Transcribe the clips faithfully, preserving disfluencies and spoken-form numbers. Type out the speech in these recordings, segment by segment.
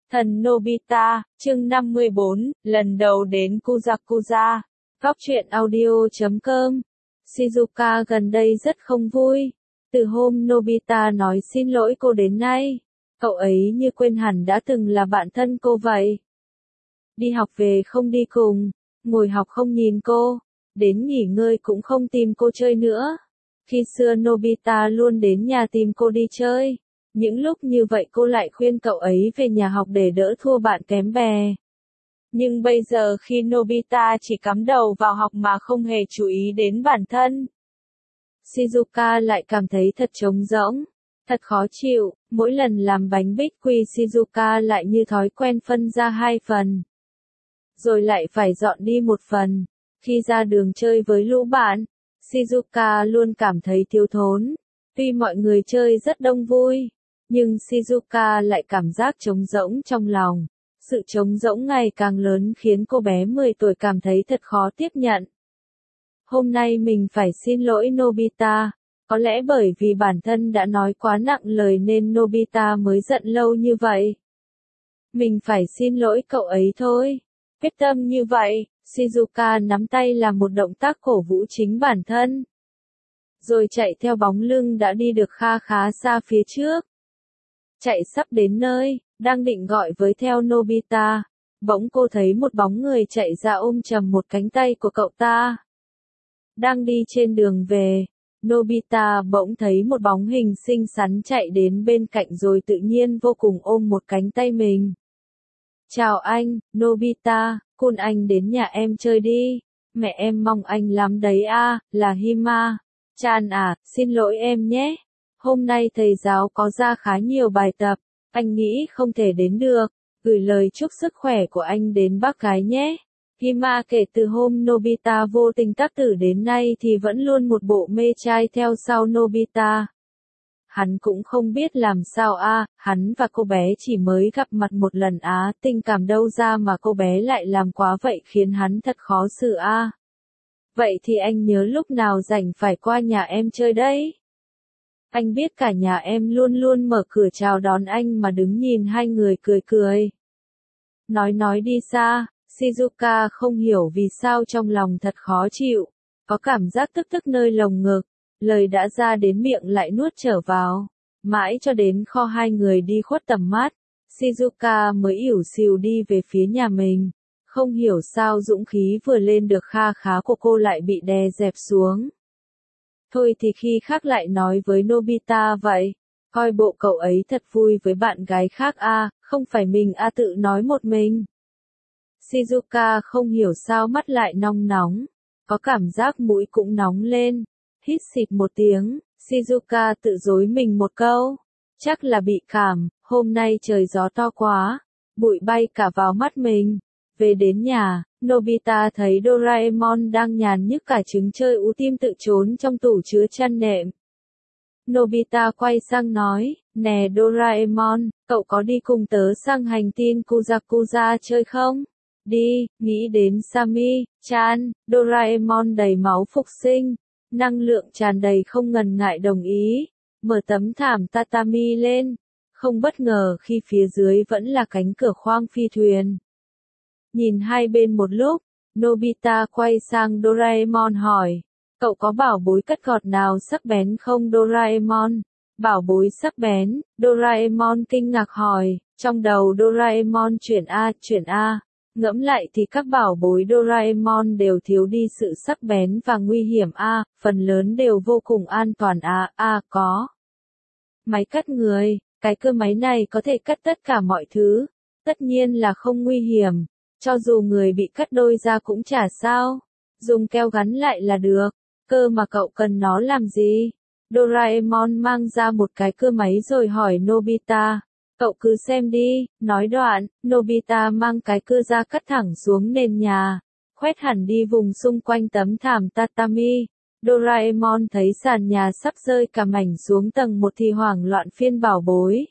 Thần Nobita, chương năm mươi bốn, lần đầu đến Kuzakuza. Góc truyện audio chấm com. Shizuka gần đây rất không vui. Từ hôm Nobita nói xin lỗi cô đến nay, cậu ấy như quên hẳn đã từng là bạn thân cô vậy. Đi học về không đi cùng, ngồi học không nhìn cô, đến nghỉ ngơi cũng không tìm cô chơi nữa. Khi xưa Nobita luôn đến nhà tìm cô đi chơi. Những lúc như vậy cô lại khuyên cậu ấy về nhà học để đỡ thua bạn kém bè. Nhưng bây giờ khi Nobita chỉ cắm đầu vào học mà không hề chú ý đến bản thân, Shizuka lại cảm thấy thật trống rỗng, thật khó chịu. Mỗi lần làm bánh bích quy Shizuka lại như thói quen phân ra hai phần, rồi lại phải dọn đi một phần. Khi ra đường chơi với lũ bạn, Shizuka luôn cảm thấy thiếu thốn. Tuy mọi người chơi rất đông vui, nhưng Shizuka lại cảm giác trống rỗng trong lòng. Sự trống rỗng ngày càng lớn khiến cô bé mười tuổi cảm thấy thật khó tiếp nhận. Hôm nay mình phải xin lỗi Nobita. Có lẽ bởi vì bản thân đã nói quá nặng lời nên Nobita mới giận lâu như vậy. Mình phải xin lỗi cậu ấy thôi. Quyết tâm như vậy, Shizuka nắm tay làm một động tác cổ vũ chính bản thân, rồi chạy theo bóng lưng đã đi được kha khá xa phía trước. Chạy sắp đến nơi, đang định gọi với theo Nobita, bỗng cô thấy một bóng người chạy ra ôm chầm một cánh tay của cậu ta. Đang đi trên đường về, Nobita bỗng thấy một bóng hình xinh xắn chạy đến bên cạnh rồi tự nhiên vô cùng ôm một cánh tay mình. Chào anh, Nobita, cun anh đến nhà em chơi đi, mẹ em mong anh lắm đấy a, là Hima. Chan à, xin lỗi em nhé. Hôm nay thầy giáo có ra khá nhiều bài tập, anh nghĩ không thể đến được. Gửi lời chúc sức khỏe của anh đến bác gái nhé. Hima kể từ hôm Nobita vô tình tác tử đến nay thì vẫn luôn một bộ mê trai theo sau Nobita. Hắn cũng không biết làm sao a, à, hắn và cô bé chỉ mới gặp mặt một lần á, tình cảm đâu ra mà cô bé lại làm quá vậy khiến hắn thật khó xử a. À. Vậy thì anh nhớ lúc nào rảnh phải qua nhà em chơi đấy. Anh biết cả nhà em luôn luôn mở cửa chào đón anh mà đứng nhìn hai người cười cười. Nói nói đi xa, Shizuka không hiểu vì sao trong lòng thật khó chịu, có cảm giác tức tức nơi lồng ngực, lời đã ra đến miệng lại nuốt trở vào. Mãi cho đến kho hai người đi khuất tầm mắt, Shizuka mới ỉu xìu đi về phía nhà mình. Không hiểu sao dũng khí vừa lên được kha khá của cô lại bị đè dẹp xuống. Thôi thì khi khác lại nói với Nobita vậy, coi bộ cậu ấy thật vui với bạn gái khác a, à, không phải mình a à tự nói một mình. Shizuka không hiểu sao mắt lại nong nóng, có cảm giác mũi cũng nóng lên, hít xịt một tiếng, Shizuka tự dối mình một câu, chắc là bị cảm, hôm nay trời gió to quá, bụi bay cả vào mắt mình. Về đến nhà, Nobita thấy Doraemon đang nhàn nhức cả trứng chơi ú tim tự trốn trong tủ chứa chăn nệm. Nobita quay sang nói, nè Doraemon, cậu có đi cùng tớ sang hành tinh Kuzakuza chơi không? Đi, nghĩ đến Sami, Chan, Doraemon đầy máu phục sinh, năng lượng tràn đầy không ngần ngại đồng ý, mở tấm thảm tatami lên, không bất ngờ khi phía dưới vẫn là cánh cửa khoang phi thuyền. Nhìn hai bên một lúc, Nobita quay sang Doraemon hỏi, cậu có bảo bối cắt gọt nào sắc bén không Doraemon? Bảo bối sắc bén, Doraemon kinh ngạc hỏi, trong đầu Doraemon chuyển A, chuyển A, ngẫm lại thì các bảo bối Doraemon đều thiếu đi sự sắc bén và nguy hiểm A, phần lớn đều vô cùng an toàn A, A có. Máy cắt người, cái cơ máy này có thể cắt tất cả mọi thứ, tất nhiên là không nguy hiểm. Cho dù người bị cắt đôi ra cũng chả sao, dùng keo gắn lại là được, cơ mà cậu cần nó làm gì? Doraemon mang ra một cái cưa máy rồi hỏi Nobita, cậu cứ xem đi, nói đoạn, Nobita mang cái cưa ra cắt thẳng xuống nền nhà, khoét hẳn đi vùng xung quanh tấm thảm tatami. Doraemon thấy sàn nhà sắp rơi cả mảnh xuống tầng một thì hoảng loạn phiên bảo bối.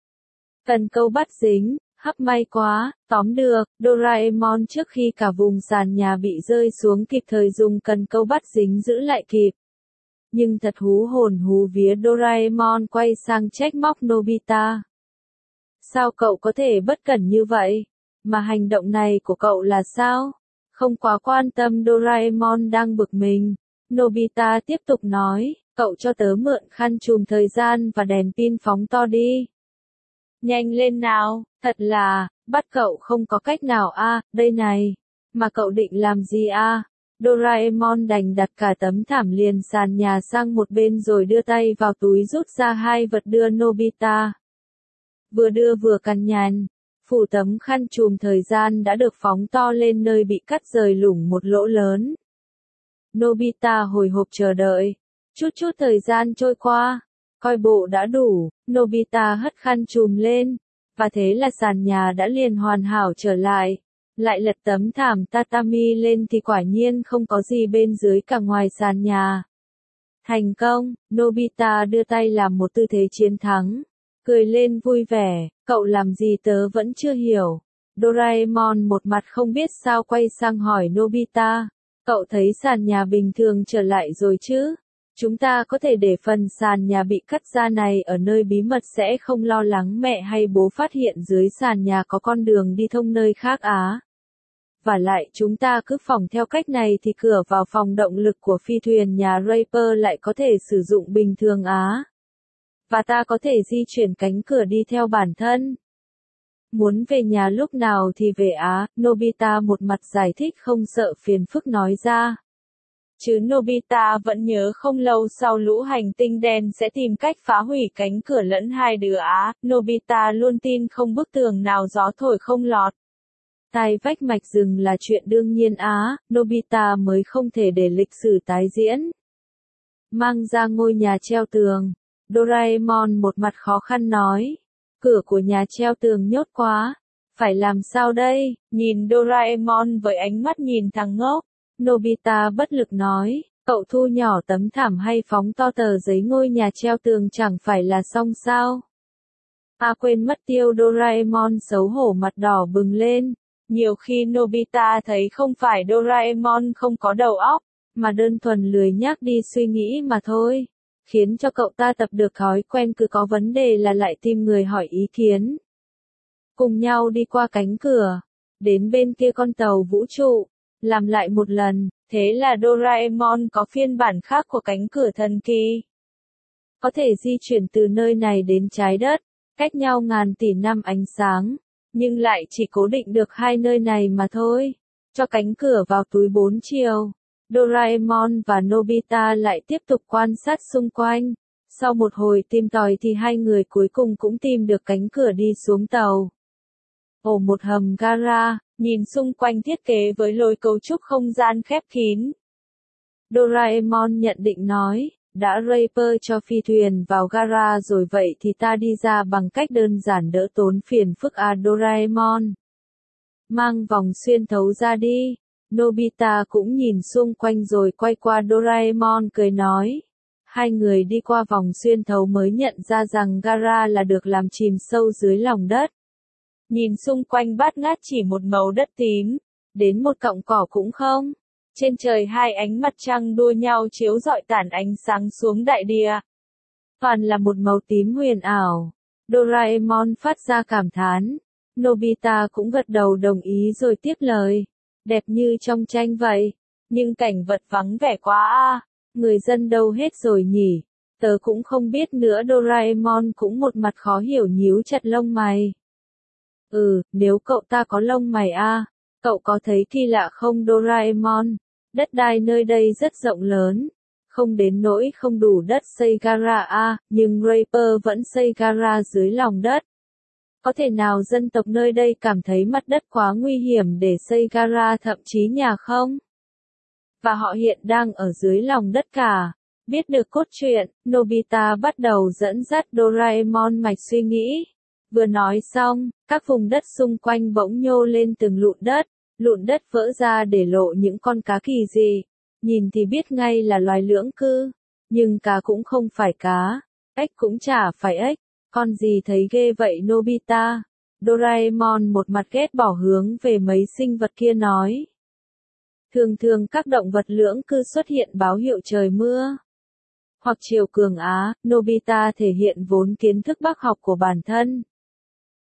Cần câu bắt dính. Hấp may quá, tóm được, Doraemon trước khi cả vùng sàn nhà bị rơi xuống kịp thời dùng cần câu bắt dính giữ lại kịp. Nhưng thật hú hồn hú vía Doraemon quay sang trách móc Nobita. Sao cậu có thể bất cẩn như vậy? Mà hành động này của cậu là sao? Không quá quan tâm Doraemon đang bực mình. Nobita tiếp tục nói, cậu cho tớ mượn khăn trùm thời gian và đèn pin phóng to đi. Nhanh lên nào, thật là, bắt cậu không có cách nào a, à, đây này. Mà cậu định làm gì a? À? Doraemon đành đặt cả tấm thảm liền sàn nhà sang một bên rồi đưa tay vào túi rút ra hai vật đưa Nobita. Vừa đưa vừa cằn nhằn, phủ tấm khăn trùm thời gian đã được phóng to lên nơi bị cắt rời lủng một lỗ lớn. Nobita hồi hộp chờ đợi. Chút chút thời gian trôi qua, coi bộ đã đủ, Nobita hất khăn trùm lên, và thế là sàn nhà đã liền hoàn hảo trở lại. Lại lật tấm thảm tatami lên thì quả nhiên không có gì bên dưới cả ngoài sàn nhà. Thành công, Nobita đưa tay làm một tư thế chiến thắng. Cười lên vui vẻ, cậu làm gì tớ vẫn chưa hiểu. Doraemon một mặt không biết sao quay sang hỏi Nobita. Cậu thấy sàn nhà bình thường trở lại rồi chứ? Chúng ta có thể để phần sàn nhà bị cắt ra này ở nơi bí mật sẽ không lo lắng mẹ hay bố phát hiện dưới sàn nhà có con đường đi thông nơi khác á. Và lại chúng ta cứ phỏng theo cách này thì cửa vào phòng động lực của phi thuyền nhà Raper lại có thể sử dụng bình thường á. Và ta có thể di chuyển cánh cửa đi theo bản thân. Muốn về nhà lúc nào thì về á, Nobita một mặt giải thích không sợ phiền phức nói ra. Chứ Nobita vẫn nhớ không lâu sau lũ hành tinh đen sẽ tìm cách phá hủy cánh cửa lẫn hai đứa á, Nobita luôn tin không bức tường nào gió thổi không lọt. Tai vách mạch rừng là chuyện đương nhiên á, Nobita mới không thể để lịch sử tái diễn. Mang ra ngôi nhà treo tường, Doraemon một mặt khó khăn nói. Cửa của nhà treo tường nhốt quá, phải làm sao đây? Nhìn Doraemon với ánh mắt nhìn thằng ngốc, Nobita bất lực nói, cậu thu nhỏ tấm thảm hay phóng to tờ giấy ngôi nhà treo tường chẳng phải là xong sao? À quên mất tiêu, Doraemon xấu hổ mặt đỏ bừng lên. Nhiều khi Nobita thấy không phải Doraemon không có đầu óc, mà đơn thuần lười nhác đi suy nghĩ mà thôi. Khiến cho cậu ta tập được thói quen cứ có vấn đề là lại tìm người hỏi ý kiến. Cùng nhau đi qua cánh cửa, đến bên kia con tàu vũ trụ, làm lại một lần, thế là Doraemon có phiên bản khác của cánh cửa thần kỳ. Có thể di chuyển từ nơi này đến trái đất, cách nhau ngàn tỷ năm ánh sáng, nhưng lại chỉ cố định được hai nơi này mà thôi. Cho cánh cửa vào túi bốn chiều. Doraemon và Nobita lại tiếp tục quan sát xung quanh. Sau một hồi tìm tòi thì hai người cuối cùng cũng tìm được cánh cửa đi xuống tàu. Ồ, một hầm gara, nhìn xung quanh thiết kế với lối cấu trúc không gian khép kín. Doraemon nhận định nói, đã Raper cho phi thuyền vào gara rồi vậy thì ta đi ra bằng cách đơn giản đỡ tốn phiền phức à Doraemon. Mang vòng xuyên thấu ra đi. Nobita cũng nhìn xung quanh rồi quay qua Doraemon cười nói. Hai người đi qua vòng xuyên thấu mới nhận ra rằng gara là được làm chìm sâu dưới lòng đất. Nhìn xung quanh bát ngát chỉ một màu đất tím, đến một cọng cỏ cũng không. Trên trời hai ánh mặt trăng đua nhau chiếu rọi tản ánh sáng xuống đại địa. Toàn là một màu tím huyền ảo. Doraemon phát ra cảm thán. Nobita cũng gật đầu đồng ý rồi tiếp lời. Đẹp như trong tranh vậy. Nhưng cảnh vật vắng vẻ quá a. Người dân đâu hết rồi nhỉ? Tớ cũng không biết nữa. Doraemon cũng một mặt khó hiểu nhíu chặt lông mày. Ừ, nếu cậu ta có lông mày a, cậu có thấy kỳ lạ không Doraemon? Đất đai nơi đây rất rộng lớn. Không đến nỗi không đủ đất xây gara a, nhưng Raper vẫn xây gara dưới lòng đất. Có thể nào dân tộc nơi đây cảm thấy mặt đất quá nguy hiểm để xây gara thậm chí nhà không? Và họ hiện đang ở dưới lòng đất cả. Biết được cốt truyện, Nobita bắt đầu dẫn dắt Doraemon mạch suy nghĩ. Vừa nói xong, các vùng đất xung quanh bỗng nhô lên từng lụn đất, lụn đất vỡ ra để lộ những con cá kỳ dị. Nhìn thì biết ngay là loài lưỡng cư, nhưng cá cũng không phải cá, ếch cũng chả phải ếch, con gì thấy ghê vậy Nobita? Doraemon một mặt ghét bỏ hướng về mấy sinh vật kia nói. Thường thường các động vật lưỡng cư xuất hiện báo hiệu trời mưa. Hoặc chiều cường á, Nobita thể hiện vốn kiến thức bác học của bản thân.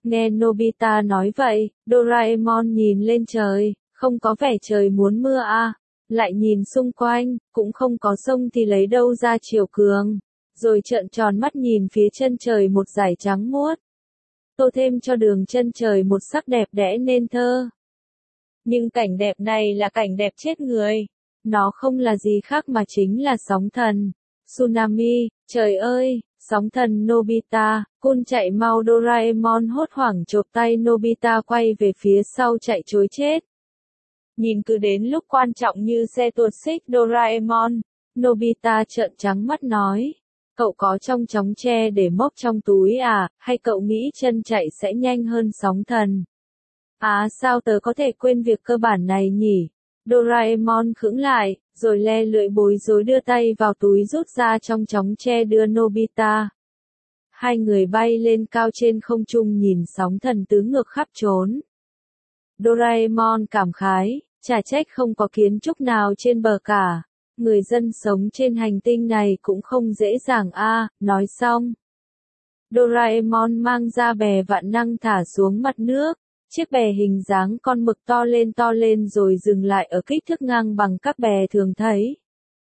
Nghe Nobita nói vậy, Doraemon nhìn lên trời, không có vẻ trời muốn mưa à. Lại nhìn xung quanh, cũng không có sông thì lấy đâu ra chiều cường. Rồi trợn tròn mắt nhìn phía chân trời một dải trắng muốt. Tô thêm cho đường chân trời một sắc đẹp đẽ nên thơ. Nhưng cảnh đẹp này là cảnh đẹp chết người. Nó không là gì khác mà chính là sóng thần. Tsunami, trời ơi, sóng thần Nobita, Kun chạy mau Doraemon hốt hoảng chộp tay Nobita quay về phía sau chạy trối chết. Nhìn cứ đến lúc quan trọng như xe tuột xích Doraemon, Nobita trợn trắng mắt nói. Cậu có trong chóng tre để móc trong túi à, hay cậu nghĩ chân chạy sẽ nhanh hơn sóng thần? À sao tớ có thể quên việc cơ bản này nhỉ? Doraemon khựng lại, rồi le lưỡi bối rối đưa tay vào túi rút ra trong chóng tre đưa Nobita. Hai người bay lên cao trên không trung nhìn sóng thần tứ ngược khắp trốn. Doraemon cảm khái, chả trách không có kiến trúc nào trên bờ cả. Người dân sống trên hành tinh này cũng không dễ dàng a. À, nói xong. Doraemon mang ra bè vạn năng thả xuống mặt nước. Chiếc bè hình dáng con mực to lên to lên rồi dừng lại ở kích thước ngang bằng các bè thường thấy.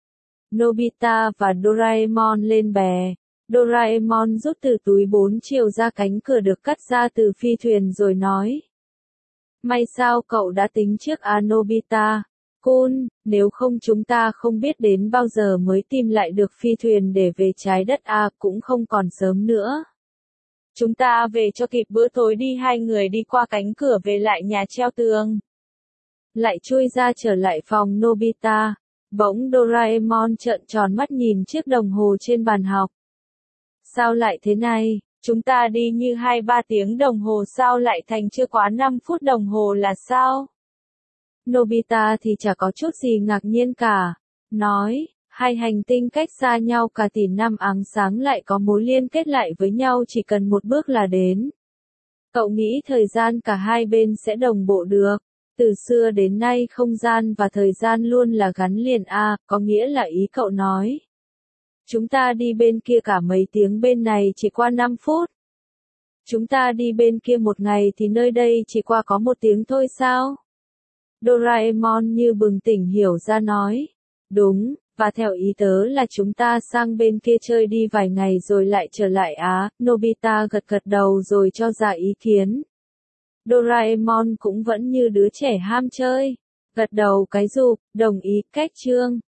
Nobita và Doraemon lên bè. Doraemon rút từ túi bốn chiều ra cánh cửa được cắt ra từ phi thuyền rồi nói. May sao cậu đã tính trước à Nobita. Kun, nếu không chúng ta không biết đến bao giờ mới tìm lại được phi thuyền để về trái đất à, cũng không còn sớm nữa. Chúng ta về cho kịp bữa tối đi. Hai người đi qua cánh cửa về lại nhà treo tường. Lại chui ra trở lại phòng Nobita. Bỗng Doraemon trợn tròn mắt nhìn chiếc đồng hồ trên bàn học. Sao lại thế này? Chúng ta đi như hai ba tiếng đồng hồ sao lại thành chưa quá năm phút đồng hồ là sao? Nobita thì chả có chút gì ngạc nhiên cả. Nói, hai hành tinh cách xa nhau cả tỷ năm áng sáng lại có mối liên kết lại với nhau chỉ cần một bước là đến. Cậu nghĩ thời gian cả hai bên sẽ đồng bộ được. Từ xưa đến nay không gian và thời gian luôn là gắn liền à, có nghĩa là ý cậu nói. Chúng ta đi bên kia cả mấy tiếng bên này chỉ qua năm phút. Chúng ta đi bên kia một ngày thì nơi đây chỉ qua có một tiếng thôi sao? Doraemon như bừng tỉnh hiểu ra nói. Đúng, và theo ý tớ là chúng ta sang bên kia chơi đi vài ngày rồi lại trở lại á. Nobita gật gật đầu rồi cho ra ý kiến. Doraemon cũng vẫn như đứa trẻ ham chơi. Gật đầu cái rụp, đồng ý, cách chương.